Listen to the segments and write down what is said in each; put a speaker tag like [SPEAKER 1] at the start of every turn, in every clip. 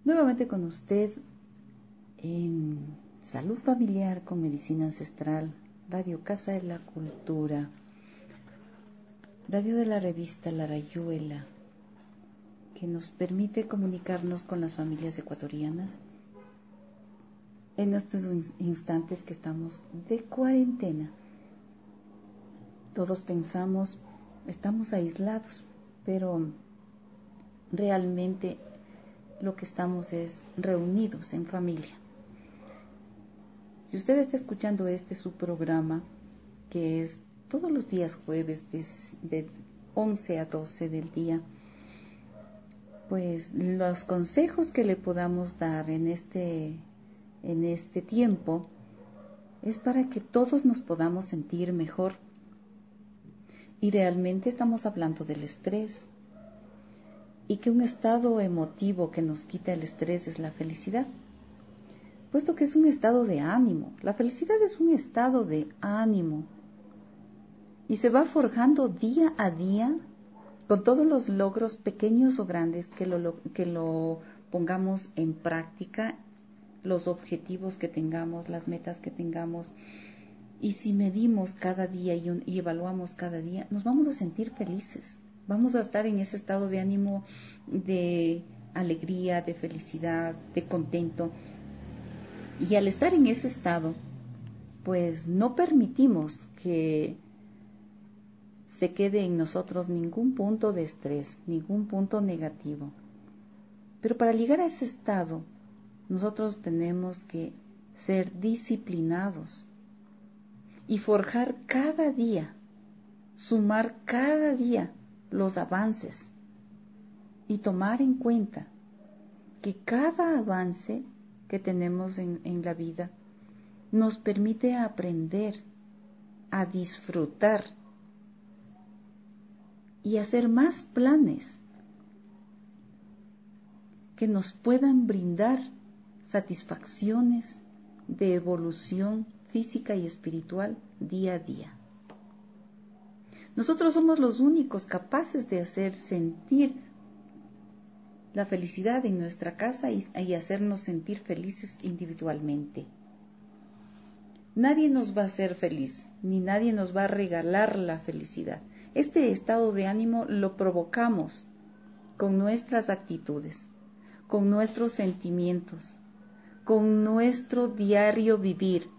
[SPEAKER 1] Nuevamente con usted en Salud Familiar con Medicina Ancestral, Radio Casa de la Cultura, radio de la revista La Rayuela, que nos permite comunicarnos con las familias ecuatorianas en estos instantes que estamos de cuarentena. Todos pensamos, estamos aislados, pero realmente lo que estamos es reunidos en familia. Si usted está escuchando su programa, que es todos los días jueves de 11 a 12 del día, pues los consejos que le podamos dar en este tiempo es para que todos nos podamos sentir mejor. Y realmente estamos hablando del estrés, y que un estado emotivo que nos quita el estrés es la felicidad, puesto que es un estado de ánimo. La felicidad es un estado de ánimo y se va forjando día a día con todos los logros pequeños o grandes que lo pongamos en práctica, los objetivos que tengamos, las metas que tengamos. Y si medimos cada día y evaluamos cada día, nos vamos a sentir felices. Vamos a estar en ese estado de ánimo, de alegría, de felicidad, de contento. Y al estar en ese estado, pues no permitimos que se quede en nosotros ningún punto de estrés, ningún punto negativo. Pero para llegar a ese estado, nosotros tenemos que ser disciplinados y forjar cada día, sumar cada día los avances y tomar en cuenta que cada avance que tenemos en la vida nos permite aprender, a disfrutar y hacer más planes que nos puedan brindar satisfacciones de evolución física y espiritual día a día. Nosotros somos los únicos capaces de hacer sentir la felicidad en nuestra casa y hacernos sentir felices individualmente. Nadie nos va a hacer feliz, ni nadie nos va a regalar la felicidad. Este estado de ánimo lo provocamos con nuestras actitudes, con nuestros sentimientos, con nuestro diario vivir.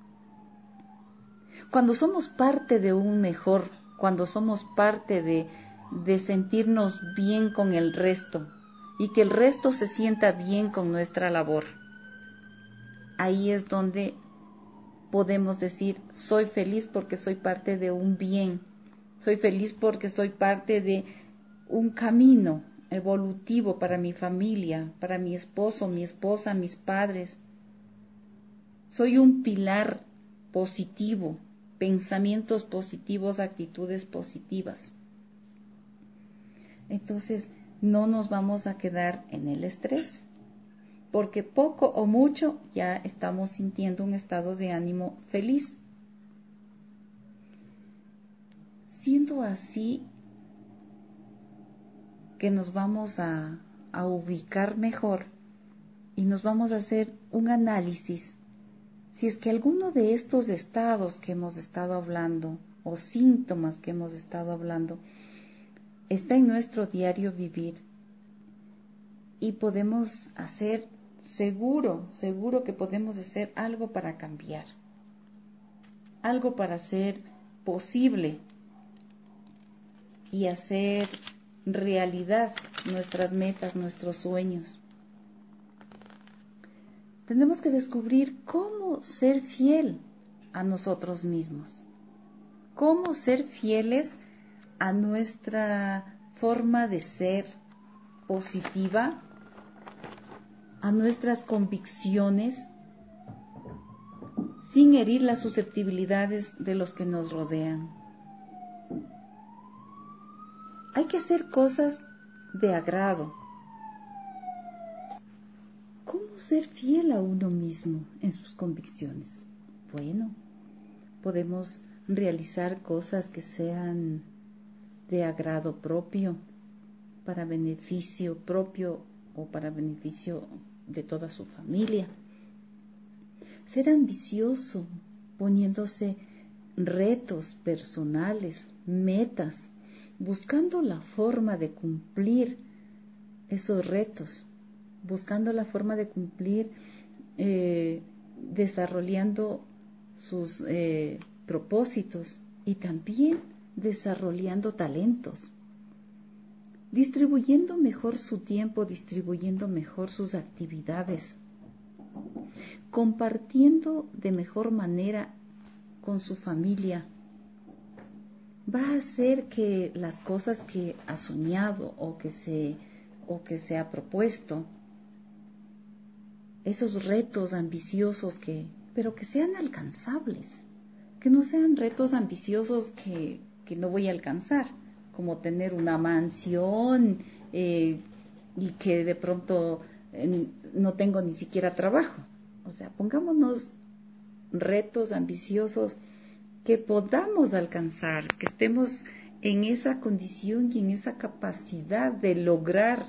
[SPEAKER 1] Cuando somos parte de un mejor, cuando somos parte de sentirnos bien con el resto y que el resto se sienta bien con nuestra labor, ahí es donde podemos decir, soy feliz porque soy parte de un bien, soy feliz porque soy parte de un camino evolutivo para mi familia, para mi esposo, mi esposa, mis padres. Soy un pilar positivo, pensamientos positivos, actitudes positivas. Entonces, no nos vamos a quedar en el estrés, porque poco o mucho ya estamos sintiendo un estado de ánimo feliz. Siendo así, que nos vamos a ubicar mejor y nos vamos a hacer un análisis si es que alguno de estos estados que hemos estado hablando o síntomas que hemos estado hablando está en nuestro diario vivir y podemos hacer seguro que podemos hacer algo para cambiar, algo para hacer posible y hacer realidad nuestras metas, nuestros sueños. Tenemos que descubrir cómo ser fiel a nosotros mismos, cómo ser fieles a nuestra forma de ser positiva, a nuestras convicciones, sin herir las susceptibilidades de los que nos rodean. Hay que hacer cosas de agrado. ¿Cómo ser fiel a uno mismo en sus convicciones? Bueno, podemos realizar cosas que sean de agrado propio, para beneficio propio o para beneficio de toda su familia. Ser ambicioso, poniéndose retos personales, metas, buscando la forma de cumplir esos retos, buscando la forma de cumplir, desarrollando sus propósitos y también desarrollando talentos, distribuyendo mejor su tiempo, distribuyendo mejor sus actividades, compartiendo de mejor manera con su familia. Va a hacer que las cosas que ha soñado o que se ha propuesto, esos retos ambiciosos pero que sean alcanzables, que no sean retos ambiciosos que no voy a alcanzar, como tener una mansión y que de pronto no tengo ni siquiera trabajo. O sea, pongámonos retos ambiciosos que podamos alcanzar, que estemos en esa condición y en esa capacidad de lograr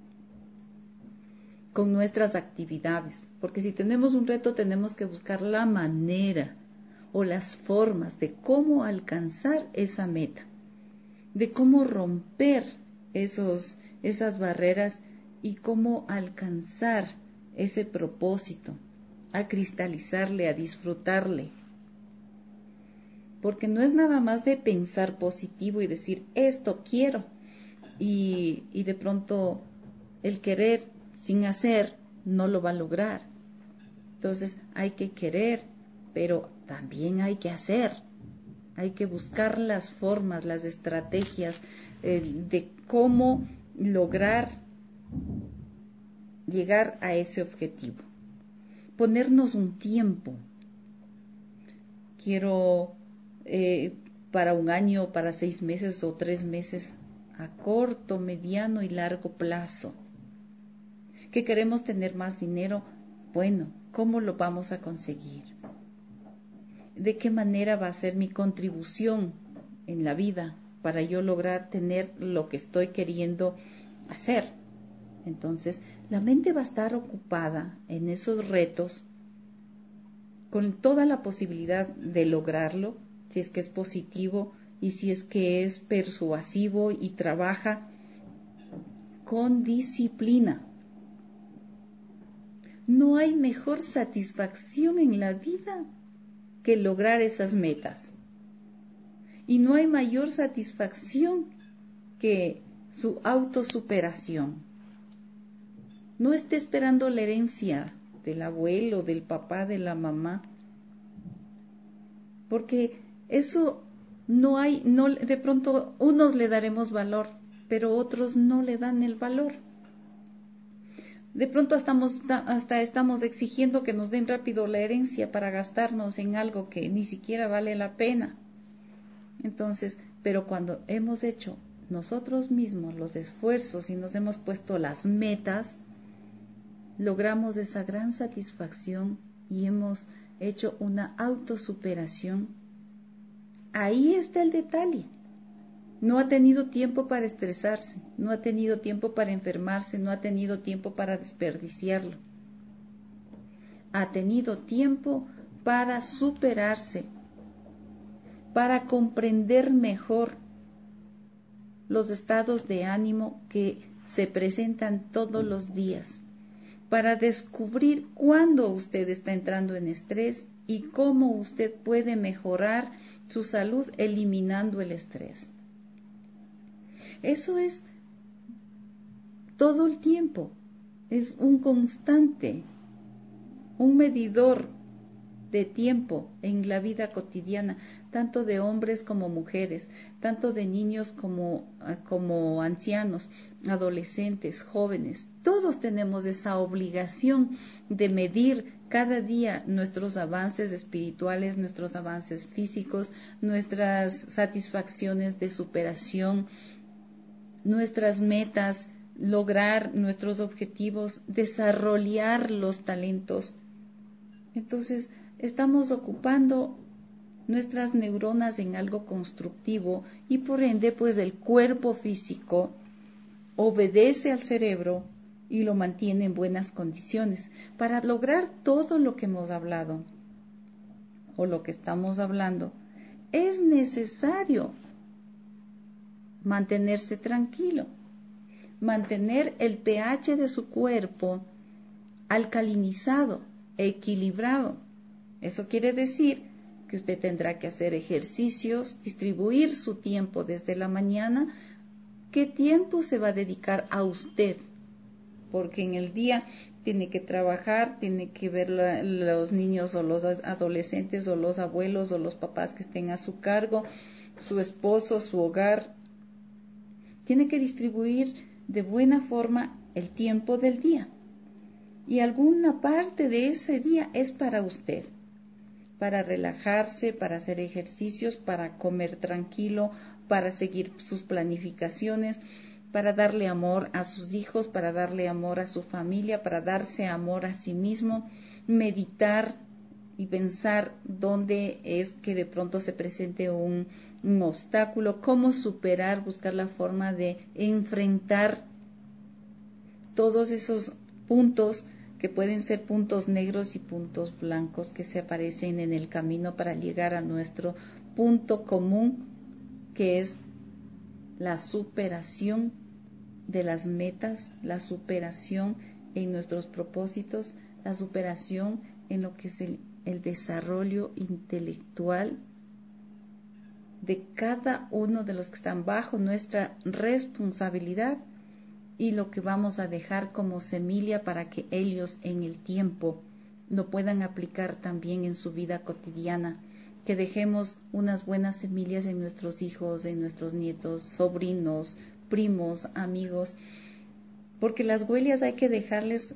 [SPEAKER 1] con nuestras actividades. Porque si tenemos un reto, tenemos que buscar la manera o las formas de cómo alcanzar esa meta, de cómo romper esas barreras y cómo alcanzar ese propósito, a cristalizarle, a disfrutarle. Porque no es nada más de pensar positivo y decir, esto quiero, y de pronto el querer sin hacer no lo va a lograr. Entonces hay que querer, pero también hay que hacer. Hay que buscar las formas, las estrategias de cómo lograr llegar a ese objetivo. Ponernos un tiempo. Quiero para un año, para 6 meses o 3 meses, a corto, mediano y largo plazo. ¿Que queremos tener más dinero? Bueno, ¿cómo lo vamos a conseguir? ¿De qué manera va a ser mi contribución en la vida para yo lograr tener lo que estoy queriendo hacer? Entonces, la mente va a estar ocupada en esos retos con toda la posibilidad de lograrlo, si es que es positivo y si es que es persuasivo y trabaja con disciplina. No hay mejor satisfacción en la vida que lograr esas metas. Y no hay mayor satisfacción que su autosuperación. No esté esperando la herencia del abuelo, del papá, de la mamá, porque eso de pronto unos le daremos valor, pero otros no le dan el valor. De pronto hasta estamos exigiendo que nos den rápido la herencia para gastarnos en algo que ni siquiera vale la pena. Entonces, pero cuando hemos hecho nosotros mismos los esfuerzos y nos hemos puesto las metas, logramos esa gran satisfacción y hemos hecho una autosuperación. Ahí está el detalle. No ha tenido tiempo para estresarse, no ha tenido tiempo para enfermarse, no ha tenido tiempo para desperdiciarlo. Ha tenido tiempo para superarse, para comprender mejor los estados de ánimo que se presentan todos los días, para descubrir cuándo usted está entrando en estrés y cómo usted puede mejorar su salud eliminando el estrés. Eso es todo el tiempo, es un constante, un medidor de tiempo en la vida cotidiana, tanto de hombres como mujeres, tanto de niños como ancianos, adolescentes, jóvenes. Todos tenemos esa obligación de medir cada día nuestros avances espirituales, nuestros avances físicos, nuestras satisfacciones de superación, nuestras metas, lograr nuestros objetivos, desarrollar los talentos. Entonces, estamos ocupando nuestras neuronas en algo constructivo y por ende, pues el cuerpo físico obedece al cerebro y lo mantiene en buenas condiciones. Para lograr todo lo que hemos hablado o lo que estamos hablando, es necesario mantenerse tranquilo, mantener el pH de su cuerpo alcalinizado, equilibrado. Eso quiere decir que usted tendrá que hacer ejercicios, distribuir su tiempo desde la mañana. ¿Qué tiempo se va a dedicar a usted? Porque en el día tiene que trabajar, tiene que ver los niños o los adolescentes o los abuelos o los papás que estén a su cargo, su esposo, su hogar. Tiene que distribuir de buena forma el tiempo del día. Y alguna parte de ese día es para usted, para relajarse, para hacer ejercicios, para comer tranquilo, para seguir sus planificaciones, para darle amor a sus hijos, para darle amor a su familia, para darse amor a sí mismo, meditar y pensar dónde es que de pronto se presente un obstáculo, cómo superar, buscar la forma de enfrentar todos esos puntos que pueden ser puntos negros y puntos blancos que se aparecen en el camino para llegar a nuestro punto común, que es la superación de las metas, la superación en nuestros propósitos, la superación en lo que es el desarrollo intelectual de cada uno de los que están bajo nuestra responsabilidad y lo que vamos a dejar como semilla para que ellos en el tiempo lo puedan aplicar también en su vida cotidiana, que dejemos unas buenas semillas en nuestros hijos, en nuestros nietos, sobrinos, primos, amigos, porque las huellas hay que dejarles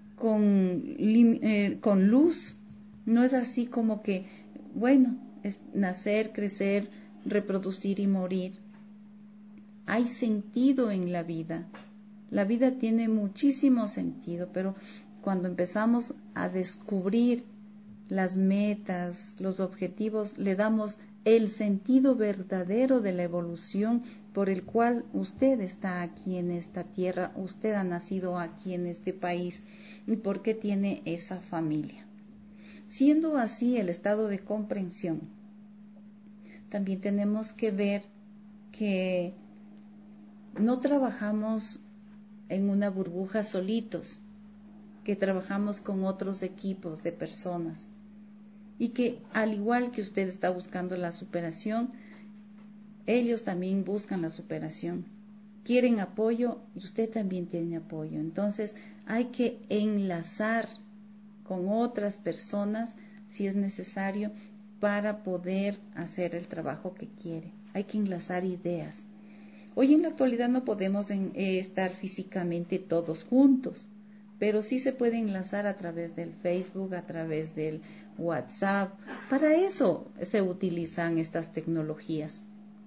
[SPEAKER 1] con luz. No es así como que, bueno, es nacer, crecer, reproducir y morir. Hay sentido en la vida. La vida tiene muchísimo sentido, pero cuando empezamos a descubrir las metas, los objetivos, le damos el sentido verdadero de la evolución por el cual usted está aquí en esta tierra, usted ha nacido aquí en este país y por qué tiene esa familia. Siendo así el estado de comprensión, también tenemos que ver que no trabajamos en una burbuja solitos, que trabajamos con otros equipos de personas y que al igual que usted está buscando la superación, ellos también buscan la superación. Quieren apoyo y usted también tiene apoyo. Entonces hay que enlazar con otras personas si es necesario para poder hacer el trabajo que quiere. Hay que enlazar ideas. Hoy en la actualidad no podemos estar físicamente todos juntos, pero sí se puede enlazar a través del Facebook, a través del WhatsApp. Para eso se utilizan estas tecnologías,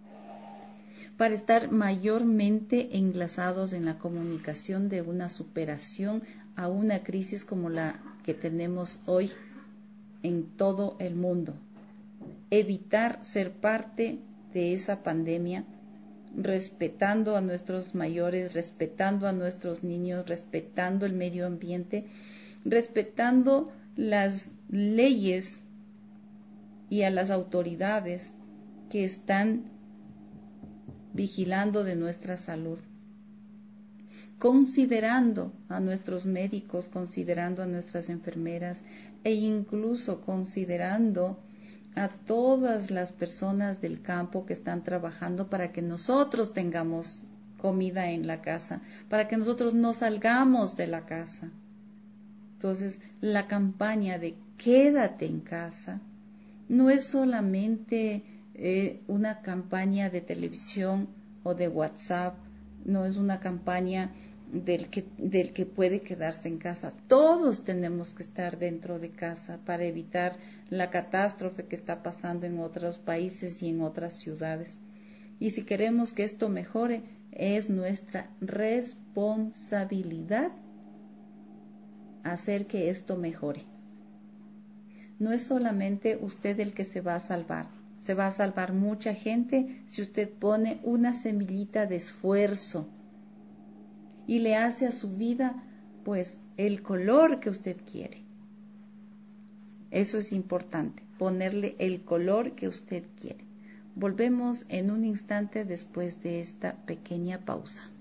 [SPEAKER 1] para estar mayormente enlazados en la comunicación de una superación a una crisis como la que tenemos hoy en todo el mundo. Evitar ser parte de esa pandemia, respetando a nuestros mayores, respetando a nuestros niños, respetando el medio ambiente, respetando las leyes y a las autoridades que están vigilando de nuestra salud, considerando a nuestros médicos, considerando a nuestras enfermeras e incluso considerando a todas las personas del campo que están trabajando para que nosotros tengamos comida en la casa, para que nosotros no salgamos de la casa. Entonces, la campaña de quédate en casa no es solamente una campaña de televisión o de WhatsApp, no es una campaña del que puede quedarse en casa. Todos tenemos que estar dentro de casa para evitar la catástrofe que está pasando en otros países y en otras ciudades. Y si queremos que esto mejore, es nuestra responsabilidad hacer que esto mejore. No es solamente usted el que se va a salvar. Se va a salvar mucha gente si usted pone una semillita de esfuerzo y le hace a su vida pues el color que usted quiere. Eso es importante, ponerle el color que usted quiere. Volvemos en un instante después de esta pequeña pausa.